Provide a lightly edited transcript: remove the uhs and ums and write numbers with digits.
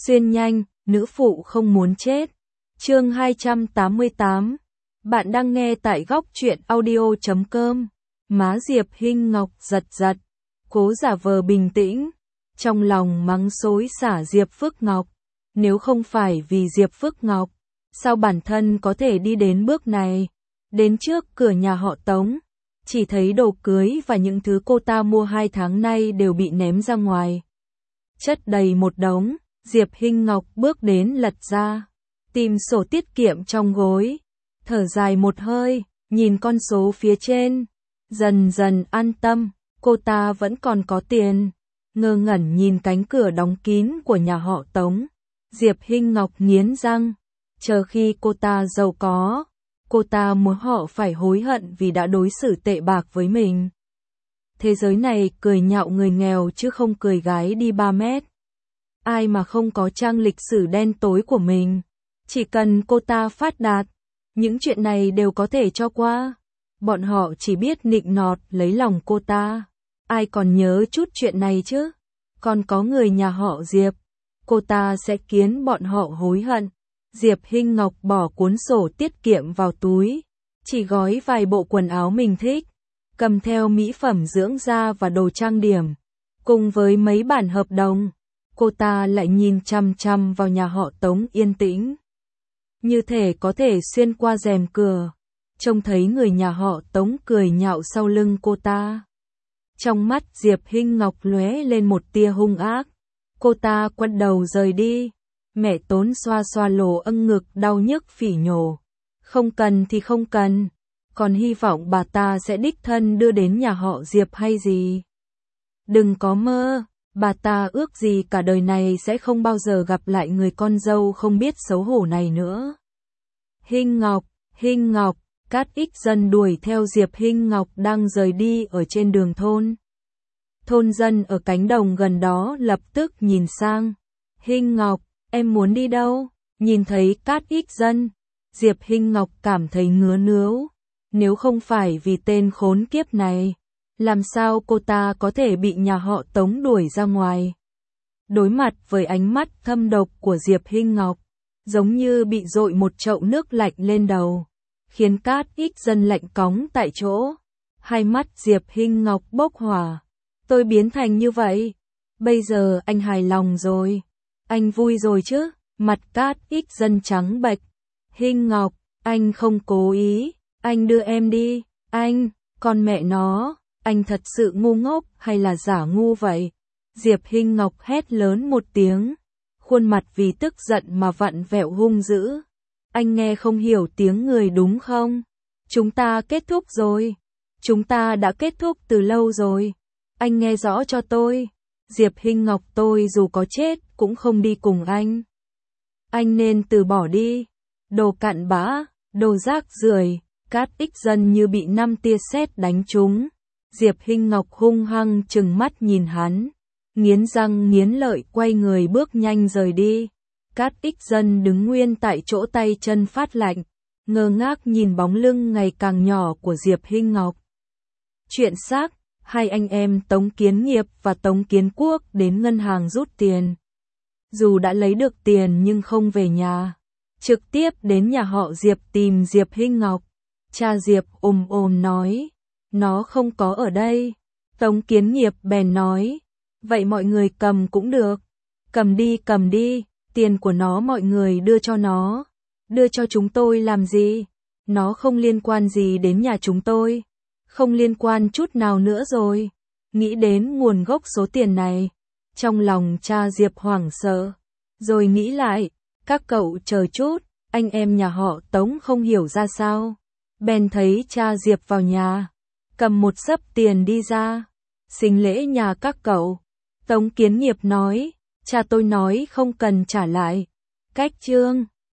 Xuyên nhanh, nữ phụ không muốn chết. Chương 288. Bạn đang nghe tại góc truyện audio.com. Má Diệp Hinh Ngọc giật giật, cố giả vờ bình tĩnh, trong lòng mắng xối xả Diệp Phước Ngọc. Nếu không phải vì Diệp Phước Ngọc, sao bản thân có thể đi đến bước này? Đến trước cửa nhà họ Tống, chỉ thấy đồ cưới và những thứ cô ta mua 2 tháng nay đều bị ném ra ngoài. Chất đầy một đống, Diệp Hinh Ngọc bước đến lật ra, tìm sổ tiết kiệm trong gối, thở dài một hơi, nhìn con số phía trên, dần dần an tâm, cô ta vẫn còn có tiền. Ngơ ngẩn nhìn cánh cửa đóng kín của nhà họ Tống, Diệp Hinh Ngọc nghiến răng, chờ khi cô ta giàu có, cô ta muốn họ phải hối hận vì đã đối xử tệ bạc với mình. Thế giới này cười nhạo người nghèo chứ không cười gái đi 3 mét. Ai mà không có trang lịch sử đen tối của mình, chỉ cần cô ta phát đạt, những chuyện này đều có thể cho qua. Bọn họ chỉ biết nịnh nọt lấy lòng cô ta. Ai còn nhớ chút chuyện này chứ? Còn có người nhà họ Diệp, cô ta sẽ khiến bọn họ hối hận. Diệp Hinh Ngọc bỏ cuốn sổ tiết kiệm vào túi, chỉ gói vài bộ quần áo mình thích, cầm theo mỹ phẩm dưỡng da và đồ trang điểm, cùng với mấy bản hợp đồng. Cô ta lại nhìn chằm chằm vào nhà họ Tống yên tĩnh, như thể có thể xuyên qua rèm cửa, trông thấy người nhà họ Tống cười nhạo sau lưng cô ta. Trong mắt Diệp Hinh Ngọc lóe lên một tia hung ác, cô ta quay đầu rời đi. Mẹ Tốn xoa xoa lỗ âng ngực đau nhức phỉ nhổ, không cần thì không cần, còn hy vọng bà ta sẽ đích thân đưa đến nhà họ Diệp hay gì. Đừng có mơ, bà ta ước gì cả đời này sẽ không bao giờ gặp lại người con dâu không biết xấu hổ này nữa. Hinh Ngọc, Cát Ích Dân đuổi theo Diệp Hinh Ngọc đang rời đi ở trên đường thôn. Thôn dân ở cánh đồng gần đó lập tức nhìn sang. Hinh Ngọc, em muốn đi đâu? Nhìn thấy Cát Ích Dân, Diệp Hinh Ngọc cảm thấy ngứa nướu. Nếu không phải vì tên khốn kiếp này, làm sao cô ta có thể bị nhà họ Tống đuổi ra ngoài? Đối mặt với ánh mắt thâm độc của Diệp Hinh Ngọc, giống như bị dội một chậu nước lạnh lên đầu, khiến Cát Ích Dân lạnh cóng tại chỗ. Hai mắt Diệp Hinh Ngọc bốc hỏa. Tôi biến thành như vậy, bây giờ anh hài lòng rồi, anh vui rồi chứ? Mặt Cát Ích Dân trắng bệch. Hinh Ngọc, anh không cố ý, anh đưa em đi. Anh, con mẹ nó, anh thật sự ngu ngốc hay là giả ngu vậy? Diệp Hinh Ngọc hét lớn một tiếng, khuôn mặt vì tức giận mà vặn vẹo hung dữ. Anh nghe không hiểu tiếng người đúng không? Chúng ta kết thúc rồi. Chúng ta đã kết thúc từ lâu rồi. Anh nghe rõ cho tôi. Diệp Hinh Ngọc, tôi dù có chết cũng không đi cùng anh. Anh nên từ bỏ đi. Đồ cặn bã, đồ rác rưởi. Cát Ích Dân như bị 5 tia sét đánh trúng. Diệp Hinh Ngọc hung hăng trừng mắt nhìn hắn, nghiến răng nghiến lợi quay người bước nhanh rời đi. Cát Ích Dân đứng nguyên tại chỗ tay chân phát lạnh, ngơ ngác nhìn bóng lưng ngày càng nhỏ của Diệp Hinh Ngọc. Chuyện xác, hai anh em Tống Kiến Nghiệp và Tống Kiến Quốc đến ngân hàng rút tiền. Dù đã lấy được tiền nhưng không về nhà, trực tiếp đến nhà họ Diệp tìm Diệp Hinh Ngọc. Cha Diệp nói, nó không có ở đây. Tống Kiến Nghiệp bèn nói, vậy mọi người cầm cũng được. Cầm đi, tiền của nó mọi người đưa cho nó. Đưa cho chúng tôi làm gì? Nó không liên quan gì đến nhà chúng tôi. Không liên quan chút nào nữa rồi. Nghĩ đến nguồn gốc số tiền này, trong lòng cha Diệp hoảng sợ. Rồi nghĩ lại, các cậu chờ chút, anh em nhà họ Tống không hiểu ra sao. Bèn thấy cha Diệp vào nhà, cầm một xấp tiền đi ra. Sinh lễ nhà các cậu. Tống Kiến Nghiệp nói, cha tôi nói không cần trả lại. Cách chương